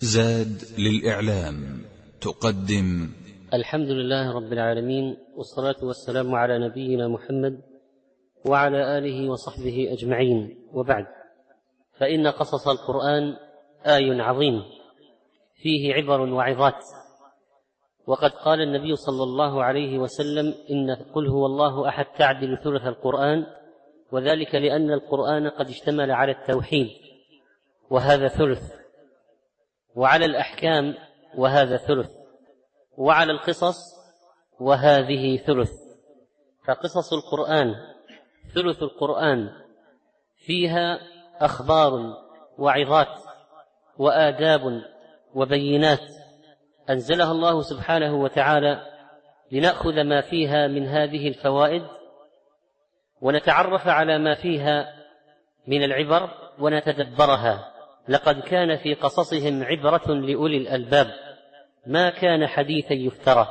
زاد للإعلام تقدم الحمد لله رب العالمين، والصلاة والسلام على نبينا محمد وعلى آله وصحبه أجمعين، وبعد، فإن قصص القرآن آي عظيم فيه عبر وعظات. وقد قال النبي صلى الله عليه وسلم: إن قل هو الله أحد تعدل ثلث القرآن، وذلك لأن القرآن قد اشتمل على التوحيد وهذا ثلث، وعلى الأحكام وهذا ثلث، وعلى القصص وهذه ثلث. فقصص القرآن ثلث القرآن، فيها أخبار وعظات وآداب وبينات أنزلها الله سبحانه وتعالى لنأخذ ما فيها من هذه الفوائد، ونتعرف على ما فيها من العبر ونتدبرها. لقد كان في قصصهم عبرة لأولي الألباب، ما كان حديثا يفترى.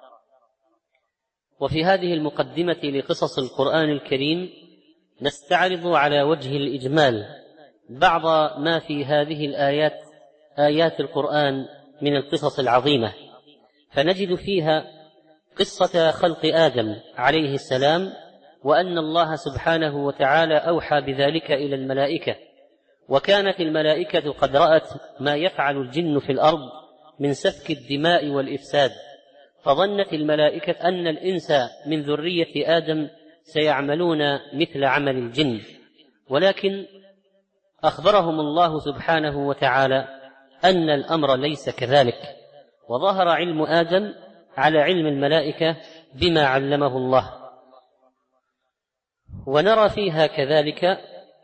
وفي هذه المقدمة لقصص القرآن الكريم نستعرض على وجه الإجمال بعض ما في هذه الآيات، آيات القرآن من القصص العظيمة. فنجد فيها قصة خلق آدم عليه السلام، وأن الله سبحانه وتعالى أوحى بذلك إلى الملائكة، وكانت الملائكة قد رأت ما يفعل الجن في الأرض من سفك الدماء والإفساد، فظنت الملائكة أن الإنس من ذرية آدم سيعملون مثل عمل الجن، ولكن أخبرهم الله سبحانه وتعالى أن الأمر ليس كذلك، وظهر علم آدم على علم الملائكة بما علمه الله. ونرى فيها كذلك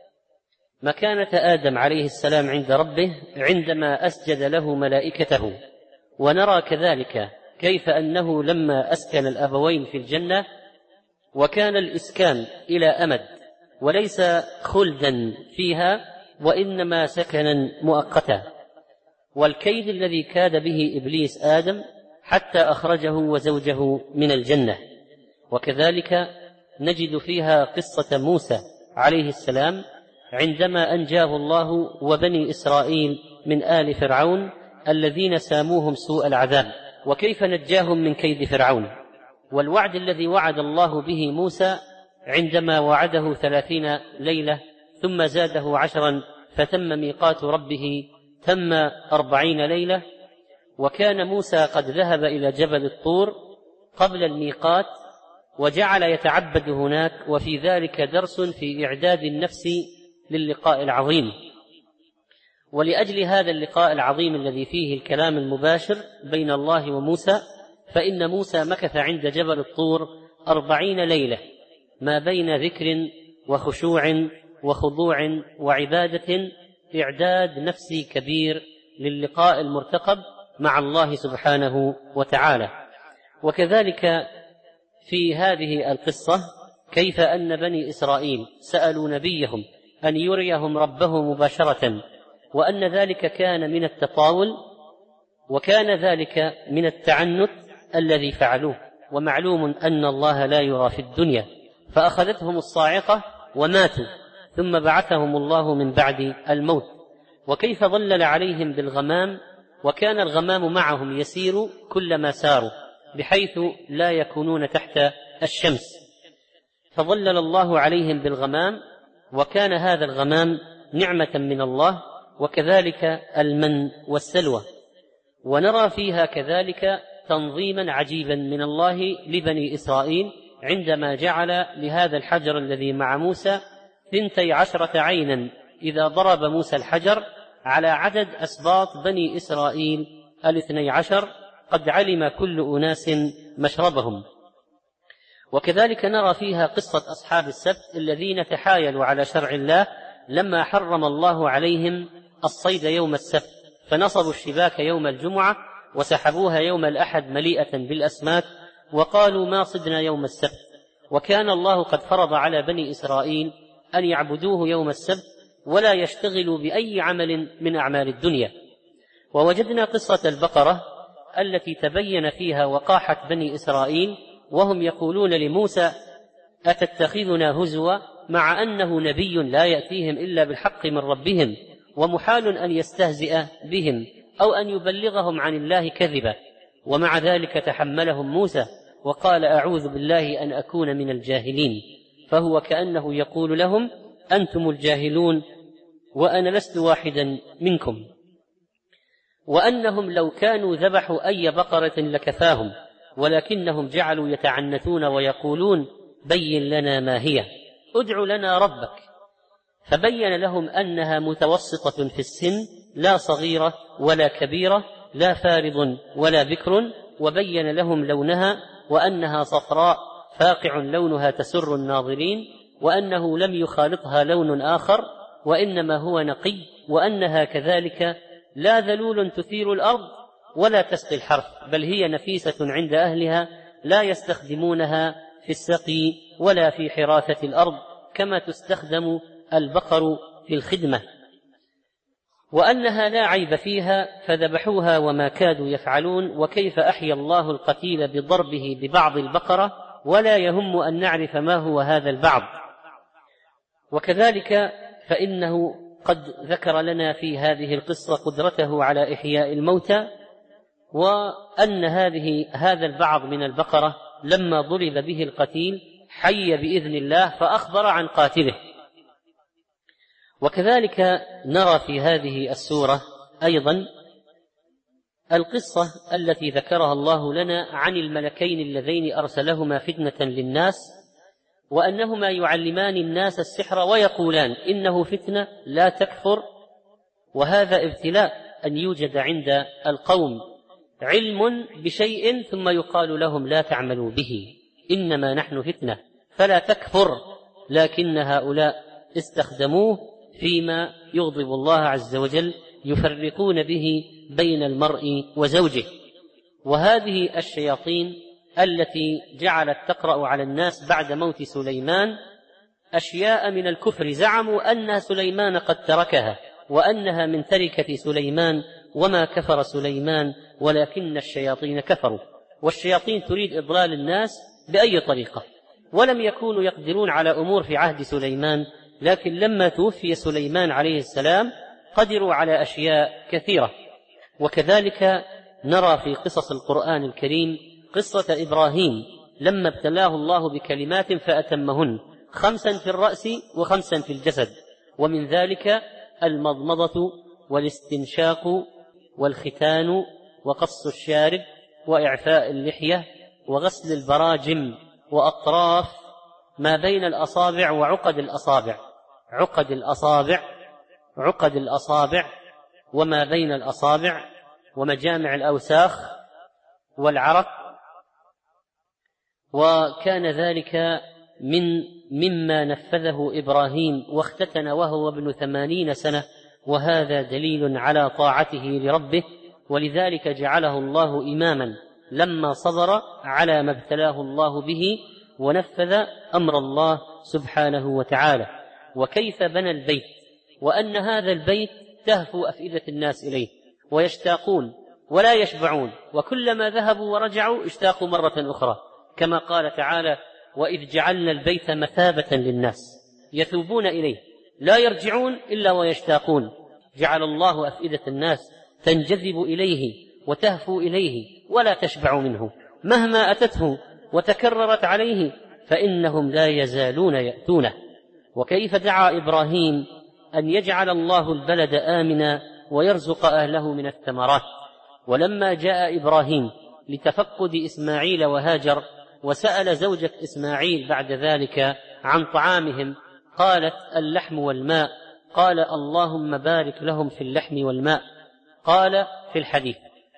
مكانة آدم عليه السلام عند ربه عندما أسجد له ملائكته، ونرى كذلك كيف أنه لما أسكن الأبوين في الجنة، وكان الإسكان إلى أمد وليس خلدا فيها، وإنما سكنا مؤقتا، والكيد الذي كاد به إبليس آدم حتى أخرجه وزوجه من الجنة. وكذلك نجد فيها قصة موسى عليه السلام عندما أنجاه الله وبني إسرائيل من آل فرعون الذين ساموهم سوء العذاب، وكيف نجاهم من كيد فرعون، والوعد الذي وعد الله به موسى عندما وعده 30 ليلة ثم زاده 10 فتم ميقات ربه 40 ليلة. وكان موسى قد ذهب إلى جبل الطور قبل الميقات وجعل يتعبد هناك، وفي ذلك درس في إعداد النفس للقاء العظيم. ولأجل هذا اللقاء العظيم الذي فيه الكلام المباشر بين الله وموسى، فإن موسى مكث عند جبل الطور 40 ليلة ما بين ذكر وخشوع وخضوع وعبادة، إعداد نفسي كبير للقاء المرتقب مع الله سبحانه وتعالى. وكذلك في هذه القصة كيف أن بني إسرائيل سألوا نبيهم أن يريهم ربه مباشرة، وأن ذلك كان من التطاول، وكان ذلك من التعنت الذي فعلوه، ومعلوم أن الله لا يرى في الدنيا، فأخذتهم الصاعقة وماتوا، ثم بعثهم الله من بعد الموت. وكيف ظلل عليهم بالغمام، وكان الغمام معهم يسير كلما ساروا بحيث لا يكونون تحت الشمس، فظلل الله عليهم بالغمام، وكان هذا الغمام نعمة من الله، وكذلك المن والسلوى. ونرى فيها كذلك تنظيما عجيبا من الله لبني إسرائيل عندما جعل لهذا الحجر الذي مع موسى 12 عينا، إذا ضرب موسى الحجر على عدد أسباط بني إسرائيل 12 قد علم كل أناس مشربهم. وكذلك نرى فيها قصة أصحاب السبت الذين تحايلوا على شرع الله لما حرم الله عليهم الصيد يوم السبت، فنصبوا الشباك يوم الجمعة وسحبوها يوم الأحد مليئة بالأسماك، وقالوا ما صدنا يوم السبت. وكان الله قد فرض على بني إسرائيل أن يعبدوه يوم السبت ولا يشتغلوا بأي عمل من أعمال الدنيا. ووجدنا قصة البقرة التي تبين فيها وقاحة بني إسرائيل، وهم يقولون لموسى: أتتخذنا هزوا، مع أنه نبي لا يأتيهم إلا بالحق من ربهم، ومحال أن يستهزئ بهم، أو أن يبلغهم عن الله كذبا، ومع ذلك تحملهم موسى وقال أعوذ بالله أن أكون من الجاهلين، فهو كأنه يقول لهم أنتم الجاهلون وأنا لست واحدا منكم. وأنهم لو كانوا ذبحوا أي بقرة لكفاهم، ولكنهم جعلوا يتعنتون ويقولون بين لنا ما هي، ادع لنا ربك، فبين لهم أنها متوسطة في السن، لا صغيرة ولا كبيرة، لا فارض ولا بكر، وبين لهم لونها وأنها صفراء فاقع لونها تسر الناظرين، وأنه لم يخالطها لون آخر وإنما هو نقي، وأنها كذلك لا ذلول تثير الأرض ولا تسقي الحرث، بل هي نفيسة عند أهلها لا يستخدمونها في السقي ولا في حراثة الأرض كما تستخدم البقر في الخدمة، وأنها لا عيب فيها، فذبحوها وما كادوا يفعلون. وكيف أحيا الله القتيل بضربه ببعض البقرة ولا يهم أن نعرف ما هو هذا البعض. وكذلك فإنه قد ذكر لنا في هذه القصة قدرته على إحياء الموتى، وأن هذا البعض من البقرة لما ضرب به القتيل حي بإذن الله فأخبر عن قاتله. وكذلك نرى في هذه السورة أيضا القصة التي ذكرها الله لنا عن الملكين اللذين أرسلهما فتنة للناس، وأنهما يعلمان الناس السحر ويقولان إنه فتنة لا تكفر. وهذا ابتلاء أن يوجد عند القوم علم بشيء ثم يقال لهم لا تعملوا به، إنما نحن فتنة فلا تكفر، لكن هؤلاء استخدموه فيما يغضب الله عز وجل، يفرقون به بين المرء وزوجه. وهذه الشياطين التي جعلت تقرأ على الناس بعد موت سليمان أشياء من الكفر، زعموا أن سليمان قد تركها وأنها من تركة سليمان، وما كفر سليمان ولكن الشياطين كفروا. والشياطين تريد إضلال الناس بأي طريقة، ولم يكونوا يقدرون على أمور في عهد سليمان، لكن لما توفي سليمان عليه السلام قدروا على أشياء كثيرة. وكذلك نرى في قصص القرآن الكريم قصة إبراهيم لما ابتلاه الله بكلمات فأتمهن، 5 في الرأس و5 في الجسد، ومن ذلك المضمضة والاستنشاق والختان وقص الشارب وإعفاء اللحية وغسل البراجم وأطراف ما بين الأصابع وعقد الأصابع، عقد الأصابع وما بين الأصابع ومجامع الأوساخ والعرق. وكان ذلك مما نفذه إبراهيم واختتن وهو ابن 80 سنة، وهذا دليل على طاعته لربه، ولذلك جعله الله إماما لما صبر على ما ابتلاه الله به ونفذ أمر الله سبحانه وتعالى. وكيف بنى البيت، وأن هذا البيت تهفو أفئدة الناس إليه ويشتاقون ولا يشبعون، وكلما ذهبوا ورجعوا اشتاقوا مرة أخرى، كما قال تعالى وإذ جعلنا البيت مثابة للناس يثوبون إليه لا يرجعون إلا ويشتاقون. جعل الله أفئدة الناس تنجذب إليه وتهفو إليه ولا تشبع منه، مهما أتته وتكررت عليه فإنهم لا يزالون يأتونه. وكيف دعا إبراهيم أن يجعل الله البلد آمنا ويرزق أهله من الثمرات. ولما جاء إبراهيم لتفقد إسماعيل وهاجر وسأل زوجة إسماعيل بعد ذلك عن طعامهم قالت اللحم والماء، قال اللهم بارك لهم في اللحم والماء. قال في الحديث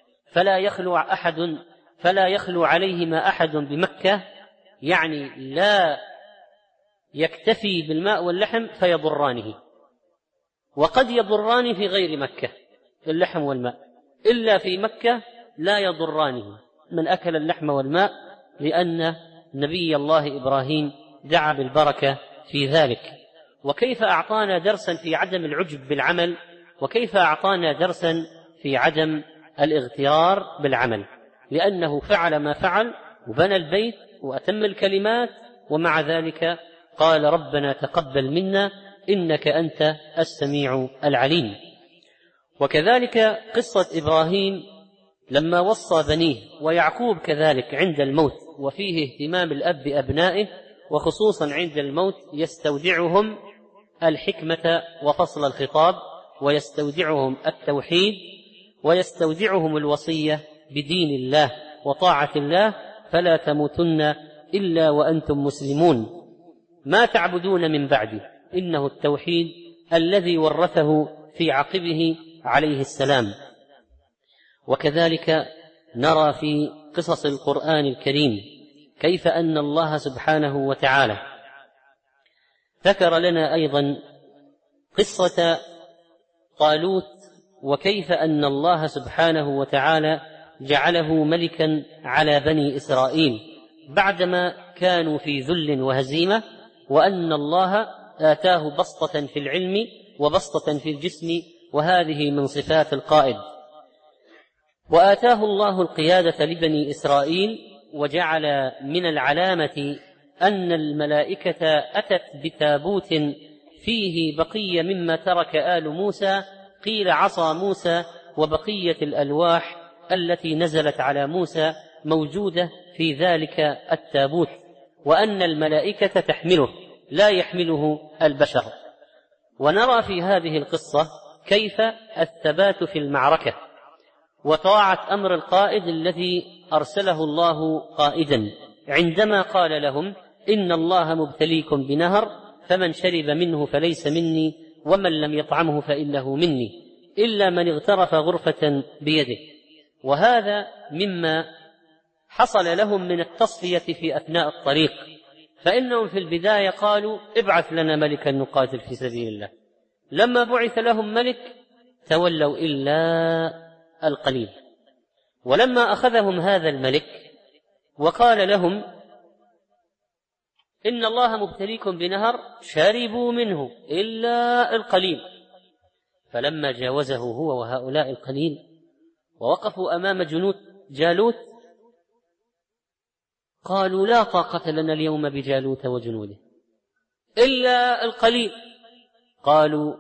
فلا يخلو عليهما أحد بمكة، يعني لا يكتفي بالماء واللحم فيضرانه، وقد يضران في غير مكة اللحم والماء، إلا في مكة لا يضرانه من أكل اللحم والماء، لأن نبي الله إبراهيم دعا بالبركة في ذلك. وكيف أعطانا درسا في عدم العجب بالعمل، وكيف أعطانا درسا في عدم الاغترار بالعمل، لأنه فعل ما فعل وبنى البيت وأتم الكلمات، ومع ذلك قال ربنا تقبل منا إنك أنت السميع العليم. وكذلك قصة إبراهيم لما وصى بنيه، ويعقوب كذلك عند الموت، وفيه اهتمام الأب بأبنائه، وخصوصا عند الموت يستودعهم الحكمة وفصل الخطاب، ويستودعهم التوحيد، ويستودعهم الوصية بدين الله وطاعة الله، فلا تموتن إلا وأنتم مسلمون، ما تعبدون من بعدي، إنه التوحيد الذي ورثه في عقبه عليه السلام. وكذلك نرى في قصص القرآن الكريم كيف أن الله سبحانه وتعالى ذكر لنا أيضا قصة طالوت، وكيف أن الله سبحانه وتعالى جعله ملكا على بني إسرائيل بعدما كانوا في ذل وهزيمة، وأن الله آتاه بسطة في العلم وبسطة في الجسم، وهذه من صفات القائد. وآتاه الله القيادة لبني إسرائيل، وجعل من العلامة أن الملائكة أتت بتابوت فيه بقية مما ترك آل موسى، قيل عصا موسى، وبقية الألواح التي نزلت على موسى موجودة في ذلك التابوت، وأن الملائكة تحمله لا يحمله البشر. ونرى في هذه القصة كيف الثبات في المعركة وطاعة أمر القائد الذي أرسله الله قائدا، عندما قال لهم: إن الله مبتليكم بنهر فمن شرب منه فليس مني ومن لم يطعمه فإنه مني إلا من اغترف غرفة بيده. وهذا مما حصل لهم من التصفية في أثناء الطريق، فإنهم في البداية قالوا: ابعث لنا ملكا نقاتل في سبيل الله. لما بعث لهم ملك تولوا إلا القليل. ولما أخذهم هذا الملك وقال لهم: إن الله مبتليكم بنهر، شربوا منه إلا القليل. فلما جاوزه هو وهؤلاء القليل ووقفوا أمام جنود جالوت قالوا: لا طاقة لنا اليوم بجالوت وجنوده إلا القليل. قالوا: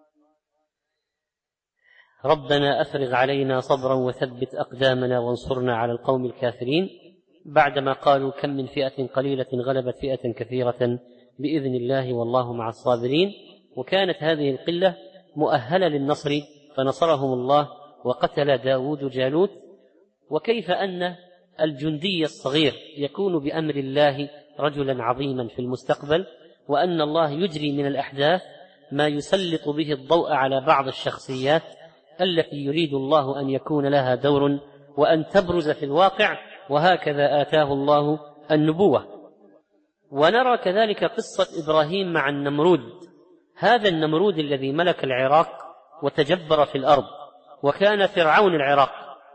ربنا أفرغ علينا صبرا وثبت أقدامنا وانصرنا على القوم الكافرين. بعدما قالوا: كم من فئة قليلة غلبت فئة كثيرة بإذن الله والله مع الصابرين. وكانت هذه القلة مؤهلة للنصر، فنصرهم الله وقتل داود جالوت. وكيف أن الجندي الصغير يكون بأمر الله رجلا عظيما في المستقبل، وأن الله يجري من الأحداث ما يسلط به الضوء على بعض الشخصيات التي يريد الله أن يكون لها دور وأن تبرز في الواقع، وهكذا آتاه الله النبوة. ونرى كذلك قصة إبراهيم مع النمرود، هذا النمرود الذي ملك العراق وتجبر في الأرض وكان فرعون العراق،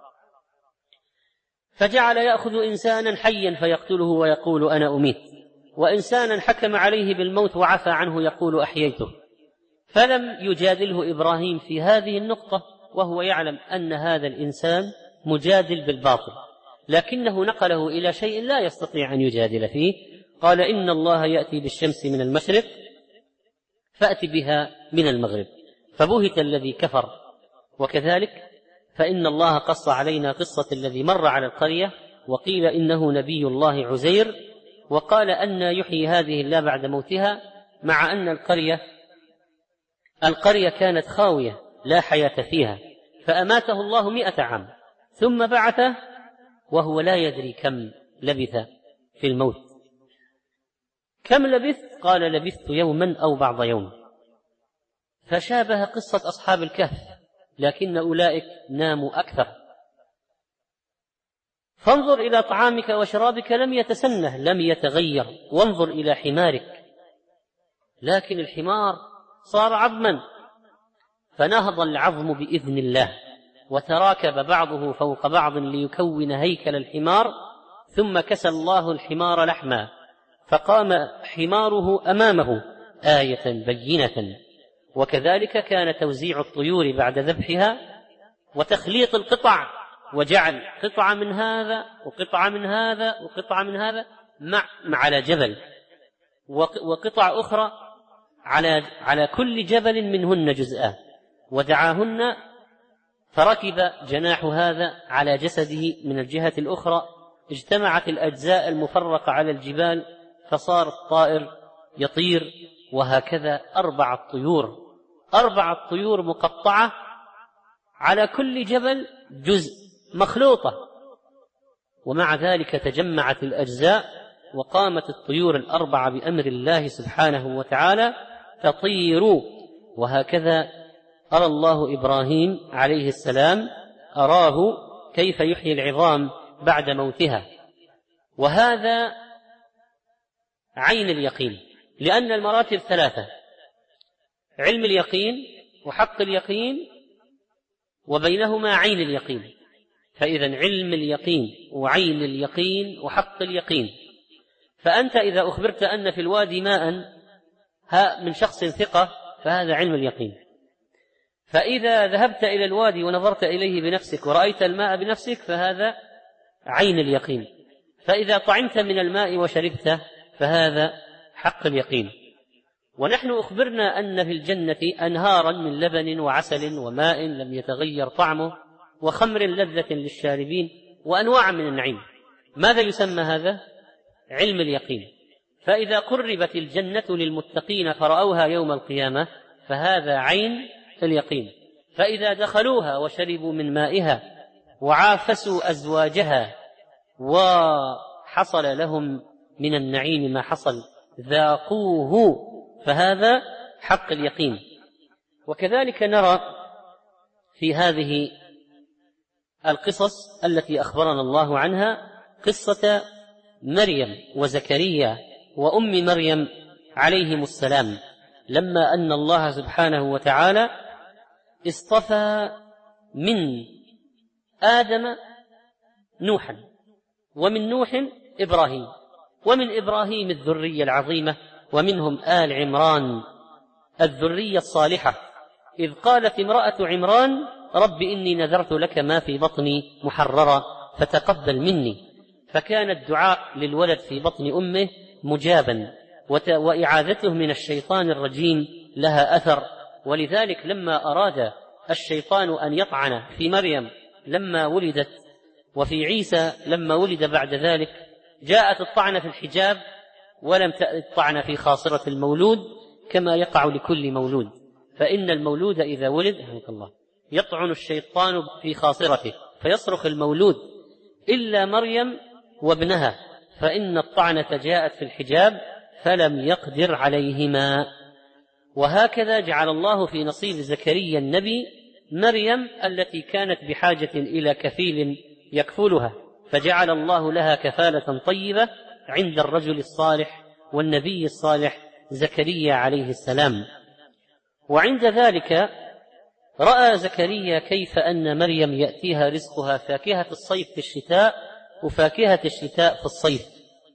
فجعل يأخذ إنسانا حيا فيقتله ويقول: أنا أميت، وإنسانا حكم عليه بالموت وعفى عنه يقول: أحييته. فلم يجادله إبراهيم في هذه النقطة، وهو يعلم أن هذا الإنسان مجادل بالباطل، لكنه نقله إلى شيء لا يستطيع أن يجادل فيه. قال: إن الله يأتي بالشمس من المشرق فأت بها من المغرب، فبهت الذي كفر. وكذلك فإن الله قص علينا قصة الذي مر على القرية وقيل إنه نبي الله عزير، وقال: أن يحيي هذه الله بعد موتها، مع أن القرية كانت خاوية لا حياة فيها، فأماته الله 100 عام ثم بعثه وهو لا يدري كم لبث في الموت. كم لبثت؟ قال: لبثت يوما أو بعض يوم. فشابه قصة أصحاب الكهف، لكن أولئك ناموا أكثر. فانظر إلى طعامك وشرابك لم يتسنه، لم يتغير. وانظر إلى حمارك، لكن الحمار صار عظما، فنهض العظم بإذن الله وتراكب بعضه فوق بعض ليكون هيكل الحمار، ثم كسى الله الحمار لحما فقام حماره أمامه آية بينة. وكذلك كان توزيع الطيور بعد ذبحها وتخليط القطع، وجعل قطعة من هذا وقطعة من هذا وقطعة من هذا على جبل، وقطع أخرى على كل جبل منهن جزءان، ودعاهن فركب جناح هذا على جسده من الجهة الأخرى، اجتمعت الأجزاء المفرقة على الجبال فصار الطائر يطير، وهكذا 4 طيور مقطعة على كل جبل جزء مخلوطة، ومع ذلك تجمعت الأجزاء وقامت الطيور 4 بأمر الله سبحانه وتعالى تطير. وهكذا أرى الله إبراهيم عليه السلام، أراه كيف يحيي العظام بعد موتها. وهذا عين اليقين، لأن المراتب 3: علم اليقين وحق اليقين وبينهما عين اليقين. فإذا علم اليقين وعين اليقين وحق اليقين. فأنت إذا أخبرت أن في الوادي ماء من شخص ثقة فهذا علم اليقين، فإذا ذهبت إلى الوادي ونظرت إليه بنفسك ورأيت الماء بنفسك فهذا عين اليقين، فإذا طعمت من الماء وشربته فهذا حق اليقين. ونحن أخبرنا أن في الجنة أنهارا من لبن وعسل وماء لم يتغير طعمه وخمر لذة للشاربين وأنواع من النعيم. ماذا يسمى هذا؟ علم اليقين. فإذا قربت الجنة للمتقين فرأوها يوم القيامة فهذا عين اليقين. فإذا دخلوها وشربوا من مائها وعافسوا أزواجها وحصل لهم من النعيم ما حصل ذاقوه فهذا حق اليقين. وكذلك نرى في هذه القصص التي أخبرنا الله عنها قصة مريم وزكريا وأم مريم عليهم السلام، لما أن الله سبحانه وتعالى اصطفى من آدم نوحا، ومن نوح إبراهيم، ومن إبراهيم الذرية العظيمة، ومنهم آل عمران الذرية الصالحة، إذ قالت امرأة عمران رب إني نذرت لك ما في بطني محررا فتقبل مني. فكان الدعاء للولد في بطن أمه مجابا، وإعاذته من الشيطان الرجيم لها أثر. ولذلك لما أراد الشيطان أن يطعن في مريم لما ولدت وفي عيسى لما ولد بعد ذلك، جاءت الطعنة في الحجاب ولم الطعنة في خاصرة المولود كما يقع لكل مولود. فإن المولود إذا ولد يطعن الشيطان في خاصرته فيصرخ المولود إلا مريم وابنها، فإن الطعنة جاءت في الحجاب فلم يقدر عليهما. وهكذا جعل الله في نصيب زكريا النبي مريم التي كانت بحاجة إلى كفيل يكفلها، فجعل الله لها كفالة طيبة عند الرجل الصالح والنبي الصالح زكريا عليه السلام. وعند ذلك رأى زكريا كيف أن مريم يأتيها رزقها فاكهة الصيف في الشتاء وفاكهة الشتاء في الصيف،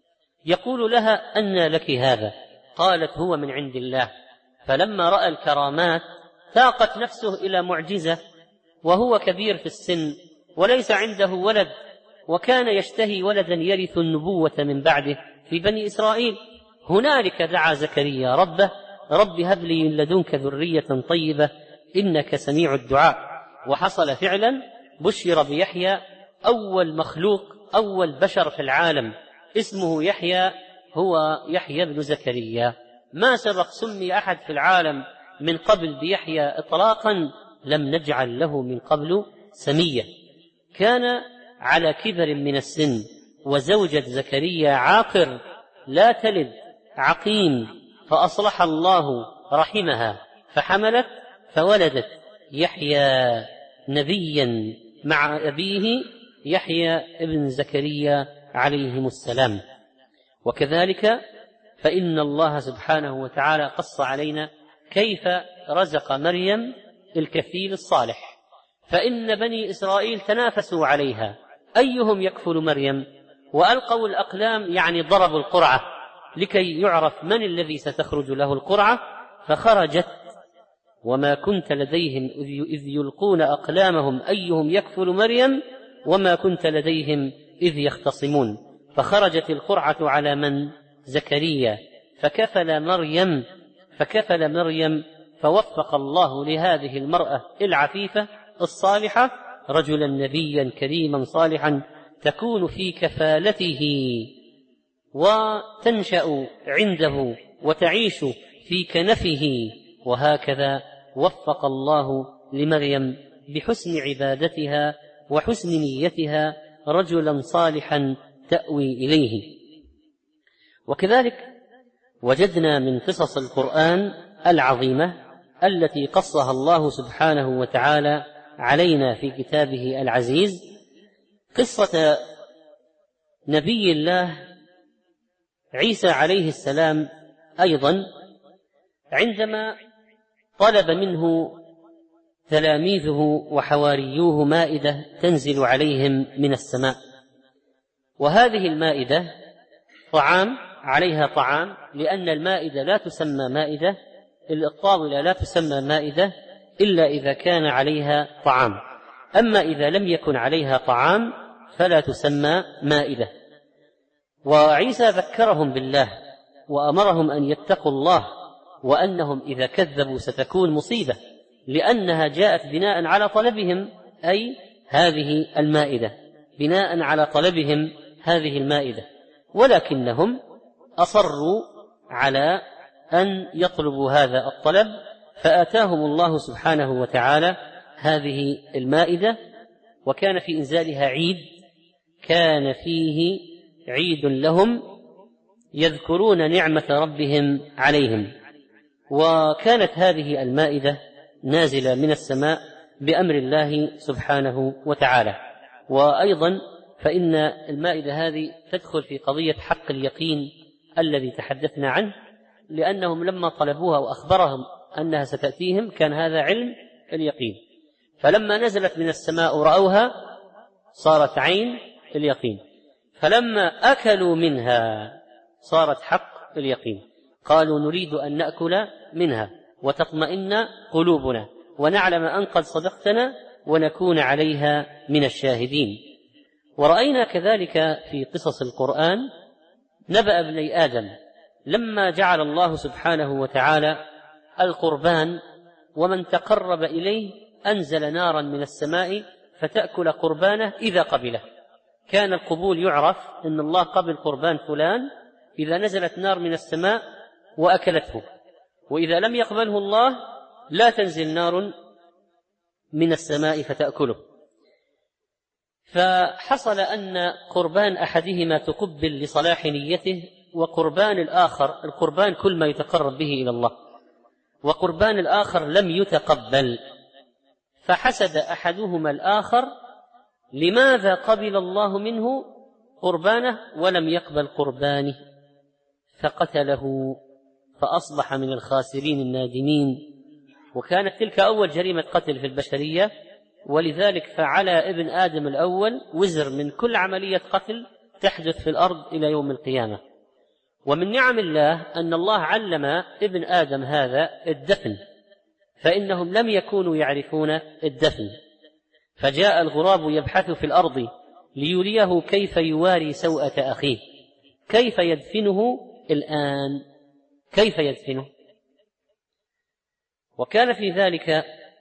يقول لها أنى لك هذا؟ قالت هو من عند الله. فلما رأى الكرامات تاقت نفسه إلى معجزة، وهو كبير في السن وليس عنده ولد، وكان يشتهي ولدا يرث النبوة من بعده في بني إسرائيل. هنالك دعا زكريا ربه رب هب لي من لدنك ذرية طيبة إنك سميع الدعاء. وحصل فعلا، بشر بيحيى أول مخلوق، أول بشر في العالم اسمه يحيى، هو يحيى بن زكريا. ما سبق سمي أحد في العالم من قبل بيحيى إطلاقا، لم نجعل له من قبل سميا. كان على كبر من السن، وزوجة زكريا عاقر لا تلد عقيم، فأصلح الله رحمها فحملت فولدت يحيى نبيا مع أبيه يحيى ابن زكريا عليهم السلام. وكذلك فإن الله سبحانه وتعالى قص علينا كيف رزق مريم الكفيل الصالح، فإن بني إسرائيل تنافسوا عليها أيهم يكفل مريم، وألقوا الأقلام يعني ضربوا القرعة لكي يعرف من الذي ستخرج له القرعة، فخرجت وما كنت لديهم إذ يلقون أقلامهم أيهم يكفل مريم وما كنت لديهم إذ يختصمون، فخرجت القرعة على من؟ زكريا، فكفل مريم فوفق الله لهذه المرأة العفيفة الصالحة رجلا نبيا كريما صالحا تكون في كفالته وتنشأ عنده وتعيش في كنفه. وهكذا وفق الله لمريم بحسن عبادتها وحسن نيتها رجلا صالحا تأوي إليه. وكذلك وجدنا من قصص القرآن العظيمة التي قصها الله سبحانه وتعالى علينا في كتابه العزيز قصة نبي الله عيسى عليه السلام أيضا، عندما طلب منه تلاميذه وحواريوه مائدة تنزل عليهم من السماء، وهذه المائدة طعام عليها طعام، لأن المائدة لا تسمى مائدة، الطاولة لا تسمى مائدة إلا إذا كان عليها طعام، أما إذا لم يكن عليها طعام فلا تسمى مائدة. وعيسى ذكرهم بالله وأمرهم أن يتقوا الله، وأنهم إذا كذبوا ستكون مصيبة، لأنها جاءت بناء على طلبهم، أي هذه المائدة، بناء على طلبهم هذه المائدة، ولكنهم أصروا على أن يطلبوا هذا الطلب، فآتاهم الله سبحانه وتعالى هذه المائدة. وكان في إنزالها عيد، كان فيه عيد لهم يذكرون نعمة ربهم عليهم. وكانت هذه المائدة نازلة من السماء بأمر الله سبحانه وتعالى. وأيضا فإن المائدة هذه تدخل في قضية حق اليقين الذي تحدثنا عنه، لأنهم لما طلبوها وأخبرهم أنها ستأتيهم كان هذا علم اليقين، فلما نزلت من السماء رأوها صارت عين اليقين، فلما أكلوا منها صارت حق اليقين، قالوا نريد أن نأكل منها وتطمئن قلوبنا ونعلم أن قد صدقتنا ونكون عليها من الشاهدين. ورأينا كذلك في قصص القرآن نبأ ابني آدم لما جعل الله سبحانه وتعالى القربان، ومن تقرب إليه أنزل نارا من السماء فتأكل قربانه إذا قبله. كان القبول يعرف أن الله قبل قربان فلان إذا نزلت نار من السماء وأكلته، وإذا لم يقبله الله لا تنزل نار من السماء فتأكله. فحصل أن قربان أحدهما تقبل لصلاح نيته، وقربان الآخر، القربان كل ما يتقرب به إلى الله، وقربان الآخر لم يتقبل، فحسد أحدهما الآخر لماذا قبل الله منه قربانه ولم يقبل قربانه، فقتله فأصبح من الخاسرين النادمين. وكانت تلك أول جريمة قتل في البشرية، ولذلك فعلى ابن آدم الأول وزر من كل عملية قتل تحدث في الأرض إلى يوم القيامة. ومن نعم الله أن الله علم ابن آدم هذا الدفن، فإنهم لم يكونوا يعرفون الدفن، فجاء الغراب يبحث في الأرض ليريه كيف يواري سوءة أخيه، كيف يدفنه الآن، كيف يدفنه. وكان في ذلك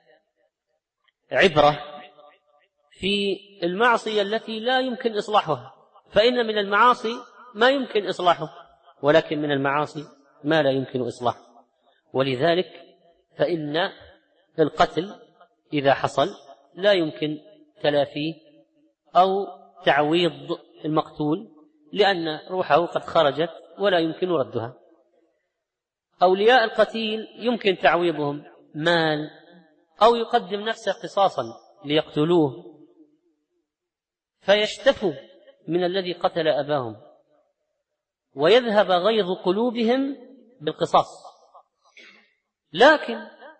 عبرة في المعصية التي لا يمكن إصلاحها، فإن من المعاصي ما يمكن إصلاحه، ولكن من المعاصي ما لا يمكن إصلاحه. ولذلك فإن القتل إذا حصل لا يمكن تلافيه أو تعويض المقتول، لأن روحه قد خرجت ولا يمكن ردها. أولياء القتيل يمكن تعويضهم مال، أو يقدم نفسه قصاصا ليقتلوه فيشتفوا من الذي قتل أباهم، ويذهب غيظ قلوبهم بالقصاص. لكن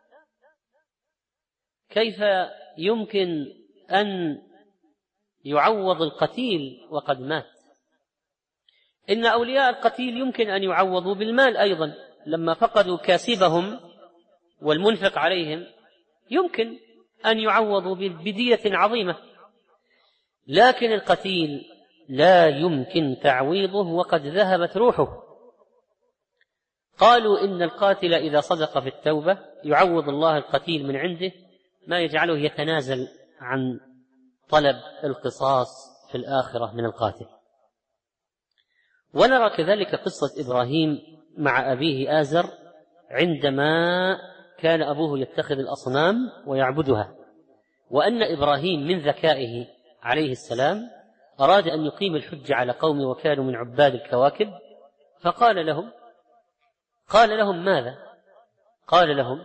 كيف يمكن أن يعوض القتيل وقد مات؟ إن أولياء القتيل يمكن أن يعوضوا بالمال أيضا، لما فقدوا كاسبهم والمنفق عليهم يمكن أن يعوضوا بدية عظيمة، لكن القتيل لا يمكن تعويضه وقد ذهبت روحه. قالوا إن القاتل إذا صدق في التوبة يعوض الله القتيل من عنده ما يجعله يتنازل عن طلب القصاص في الآخرة من القاتل. ونرى كذلك قصة إبراهيم مع أبيه آزر عندما كان أبوه يتخذ الأصنام ويعبدها، وأن إبراهيم من ذكائه عليه السلام أراد أن يقيم الحج على قوم وكانوا من عباد الكواكب، فقال لهم ماذا؟ قال لهم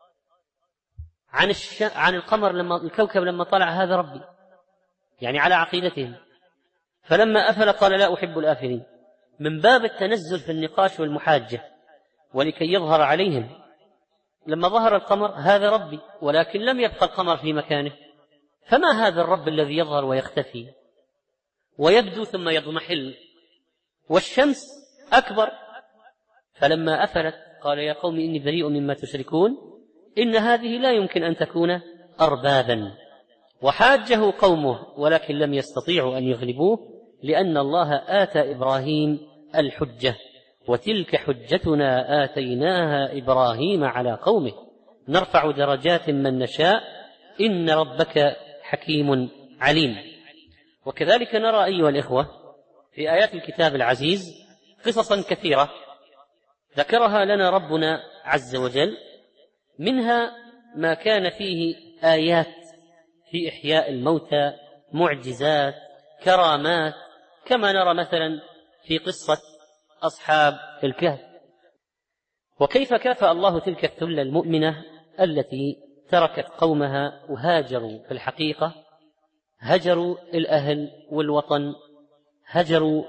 عن القمر الكوكب لما طلع هذا ربي، يعني على عقيدتهم. فلما أفل قال لا أحب الآفلين، من باب التنزل في النقاش والمحاجة ولكي يظهر عليهم. لما ظهر القمر هذا ربي، ولكن لم يبقى القمر في مكانه، فما هذا الرب الذي يظهر ويختفي ويبدو ثم يضمحل، والشمس أكبر. فلما أفلت قال يا قوم إني بريء مما تشركون إن هذه لا يمكن أن تكون أربابا. وحاجه قومه ولكن لم يستطيعوا أن يغلبوه، لأن الله آتى إبراهيم الحجة، وتلك حجتنا آتيناها إبراهيم على قومه نرفع درجات من نشاء إن ربك حكيم عليم. وكذلك نرى أيها الإخوة في آيات الكتاب العزيز قصصا كثيرة ذكرها لنا ربنا عز وجل، منها ما كان فيه آيات في إحياء الموتى، معجزات، كرامات، كما نرى مثلا في قصة أصحاب الكهف، وكيف كافأ الله تلك الثلة المؤمنة التي تركت قومها وهاجروا. في الحقيقة هجروا الأهل والوطن، هجروا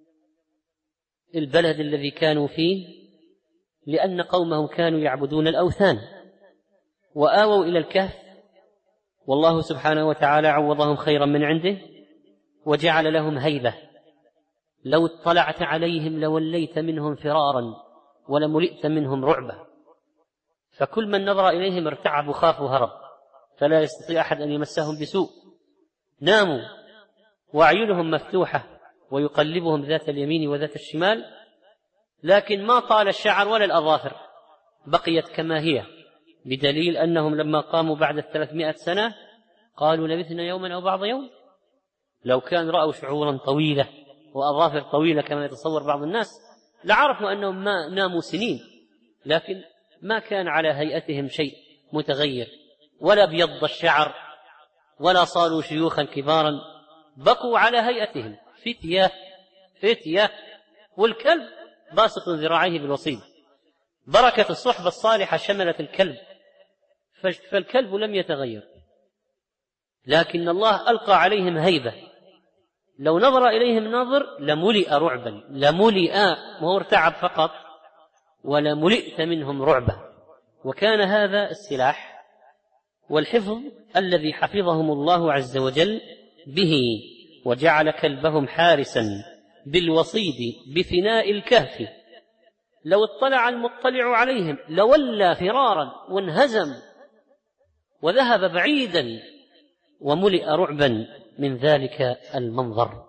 البلد الذي كانوا فيه، لأن قومهم كانوا يعبدون الأوثان، وآووا إلى الكهف، والله سبحانه وتعالى عوضهم خيرا من عنده وجعل لهم هيبة، لو اطلعت عليهم لوليت منهم فرارا ولملئت منهم رعبا. فكل من نظر إليهم ارتعب وخاف وهرب، فلا يستطيع أحد أن يمسهم بسوء. ناموا وأعينهم مفتوحة ويقلبهم ذات اليمين وذات الشمال، لكن ما طال الشعر ولا الأظافر، بقيت كما هي، بدليل أنهم لما قاموا بعد 300 سنة قالوا لبثنا يوما أو بعض يوم. لو كان رأوا شعورا طويلة وأظافر طويلة كما يتصور بعض الناس لعرفوا أنهم ما ناموا سنين، لكن ما كان على هيئتهم شيء متغير، ولا بيض الشعر ولا صاروا شيوخا كبارا، بقوا على هيئتهم فتية، والكلب باسط ذراعيه بالوصيد. بركة الصحبة الصالحة شملت الكلب، فالكلب لم يتغير، لكن الله ألقى عليهم هيبة، لو نظر إليهم ناظر لملئ رعبا، ما هو ارتعب فقط، ولملئت منهم رعبا. وكان هذا السلاح والحفظ الذي حفظهم الله عز وجل به، وجعل كلبهم حارسا بالوصيد بفناء الكهف، لو اطلع المطلع عليهم لولى فرارا وانهزم وذهب بعيدا، وملئ رعبا من ذلك المنظر.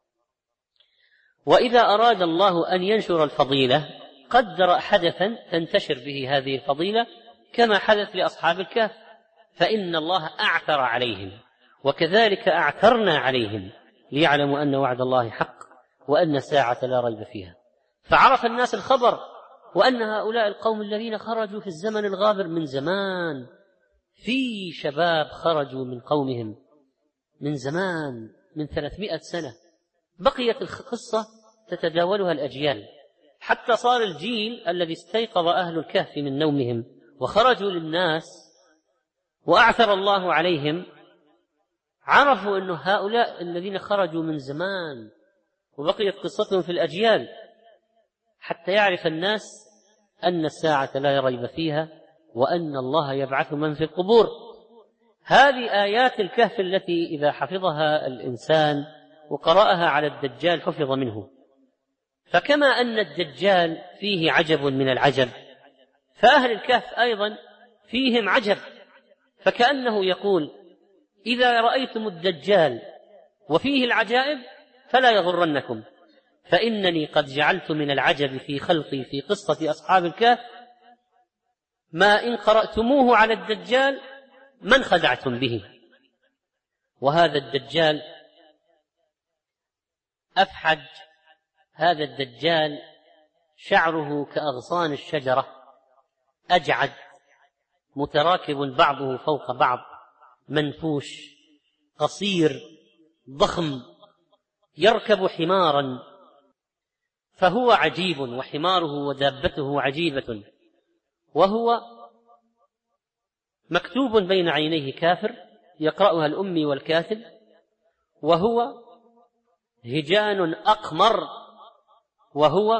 وإذا أراد الله أن ينشر الفضيلة قدر حدثا تنتشر به هذه الفضيلة، كما حدث لأصحاب الكهف، فإن الله أعثر عليهم، وكذلك أعثرنا عليهم ليعلموا أن وعد الله حق وأن الساعة لا ريب فيها. فعرف الناس الخبر، وأن هؤلاء القوم الذين خرجوا في الزمن الغابر من زمان، في شباب خرجوا من قومهم من زمان، من 300 سنة، بقيت القصة تتداولها الأجيال، حتى صار الجيل الذي استيقظ أهل الكهف من نومهم وخرجوا للناس وأعثر الله عليهم، عرفوا أن هؤلاء الذين خرجوا من زمان وبقيت قصتهم في الأجيال، حتى يعرف الناس أن الساعة لا ريب فيها، وأن الله يبعث من في القبور. هذه آيات الكهف التي إذا حفظها الإنسان وقرأها على الدجال حفظ منه. فكما أن الدجال فيه عجب من العجب، فأهل الكهف أيضا فيهم عجب، فكأنه يقول إذا رأيتم الدجال وفيه العجائب فلا يغرنكم، فإنني قد جعلت من العجب في خلقي في قصة أصحاب الكهف ما إن قرأتموه على الدجال من خدعتم به. وهذا الدجال أفحج، هذا الدجال شعره كأغصان الشجرة، أجعد، متراكب بعضه فوق بعض، منفوش، قصير، ضخم، يركب حمارا، فهو عجيب، وحماره ودابته عجيبة، وهو مكتوب بين عينيه كافر يقرأها الأمي والكاتب، وهو هجان أقمر، وهو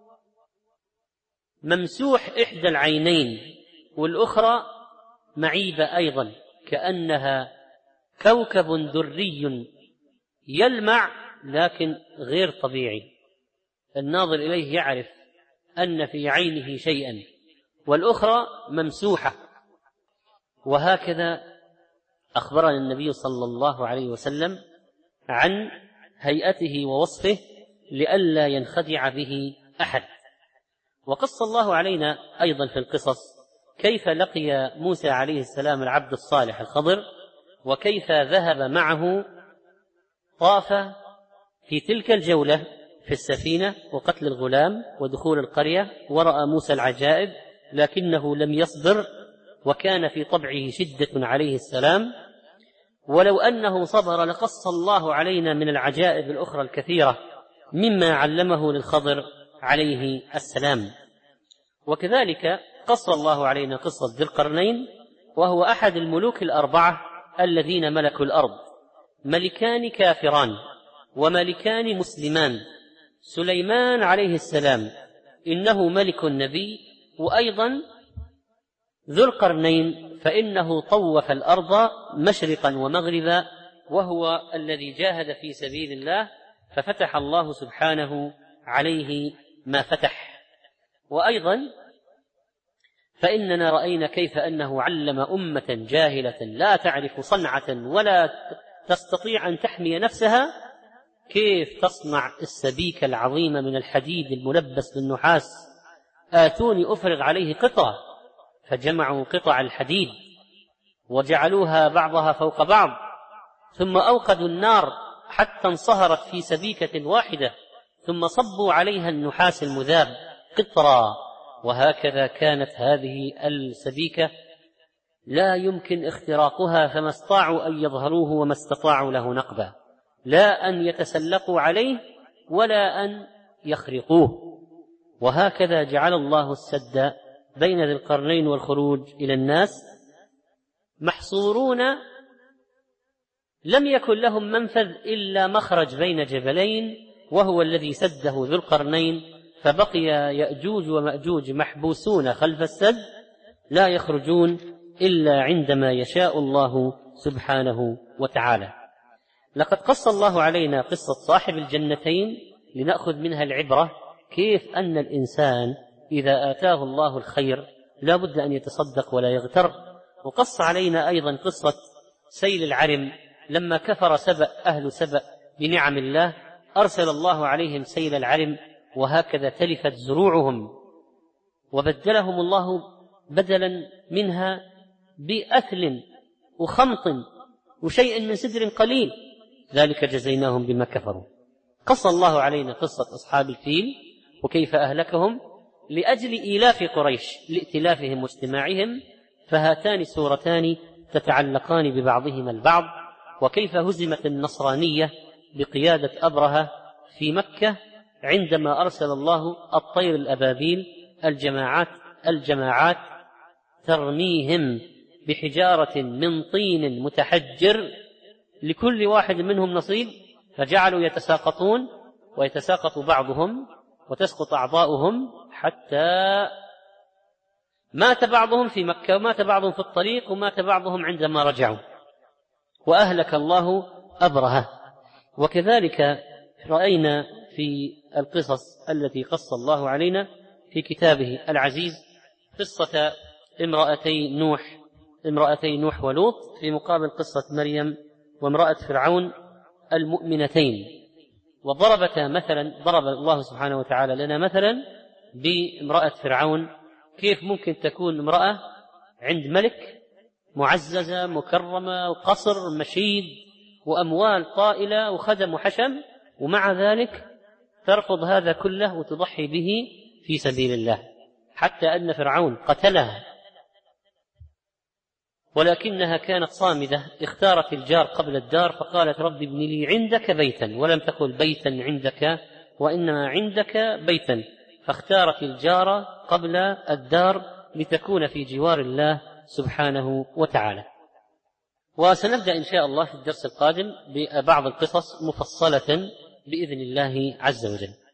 ممسوح إحدى العينين والأخرى معيبة أيضا، كأنها كوكب دري يلمع لكن غير طبيعي، الناظر إليه يعرف أن في عينه شيئا، والأخرى ممسوحة. وهكذا أخبرنا النبي صلى الله عليه وسلم عن هيئته ووصفه لئلا ينخدع به أحد. وقص الله علينا أيضا في القصص كيف لقي موسى عليه السلام العبد الصالح الخضر، وكيف ذهب معه، طاف في تلك الجولة في السفينة وقتل الغلام ودخول القرية، ورأى موسى العجائب لكنه لم يصبر، وكان في طبعه شدة عليه السلام، ولو أنه صبر لقص الله علينا من العجائب الأخرى الكثيرة مما علمه للخضر عليه السلام. وكذلك قص الله علينا قصة ذي القرنين، وهو أحد الملوك الأربعة الذين ملكوا الأرض، ملكان كافران وملكان مسلمان. سليمان عليه السلام إنه ملك نبي، وأيضا ذو القرنين فإنه طوف الأرض مشرقا ومغربا، وهو الذي جاهد في سبيل الله ففتح الله سبحانه عليه ما فتح. وأيضا فإننا رأينا كيف أنه علم أمة جاهلة لا تعرف صنعة ولا تستطيع أن تحمي نفسها كيف تصنع السبيك العظيم من الحديد الملبس بالنحاس. آتوني أفرغ عليه قطعة، فجمعوا قطع الحديد وجعلوها بعضها فوق بعض، ثم أوقدوا النار حتى انصهرت في سبيكة واحدة، ثم صبوا عليها النحاس المذاب قطرا. وهكذا كانت هذه السبيكة لا يمكن اختراقها، فما استطاعوا أن يظهروه وما استطاعوا له نقبا، لا أن يتسلقوا عليه ولا أن يخرقوه. وهكذا جعل الله السد بين ذي القرنين والخروج إلى الناس، محصورون لم يكن لهم منفذ إلا مخرج بين جبلين، وهو الذي سده ذو القرنين، فبقي يأجوج ومأجوج محبوسون خلف السد لا يخرجون إلا عندما يشاء الله سبحانه وتعالى. لقد قص الله علينا قصة صاحب الجنتين لنأخذ منها العبرة، كيف أن الإنسان إذا آتاه الله الخير لا بد أن يتصدق ولا يغتر. وقص علينا أيضا قصة سيل العرم، لما كفر أهل سبأ بنعم الله أرسل الله عليهم سيل العرم، وهكذا تلفت زروعهم، وبدلهم الله بدلا منها بأثل وخمط وشيء من سدر قليل، ذلك جزيناهم بما كفروا. قص الله علينا قصة أصحاب الفيل وكيف أهلكهم لأجل إيلاف قريش لائتلافهم واجتماعهم، فهاتان سورتان تتعلقان ببعضهما البعض. وكيف هزمت النصرانية بقيادة أبرهة في مكة عندما أرسل الله الطير الأبابيل الجماعات ترميهم بحجارة من طين متحجر، لكل واحد منهم نصيب، فجعلوا يتساقطون ويتساقط بعضهم وتسقط أعضاؤهم، حتى مات بعضهم في مكة ومات بعضهم في الطريق ومات بعضهم عندما رجعوا، وأهلك الله أبرهة. وكذلك رأينا في القصص التي قص الله علينا في كتابه العزيز قصة امرأتي نوح ولوط في مقابل قصة مريم وامرأة فرعون المؤمنتين. ضرب الله سبحانه وتعالى لنا مثلا بامرأة فرعون، كيف ممكن تكون امرأة عند ملك معززة مكرمة وقصر مشيد وأموال طائلة وخدم وحشم، ومع ذلك ترفض هذا كله وتضحي به في سبيل الله، حتى أن فرعون قتلها ولكنها كانت صامدة. اختارت الجار قبل الدار، فقالت رب ابن لي عندك بيتا، ولم تقل بيتا عندك وإنما عندك بيتا، فاختارت الجار قبل الدار لتكون في جوار الله سبحانه وتعالى. وسنبدأ إن شاء الله في الدرس القادم ببعض القصص مفصلة بإذن الله عز وجل.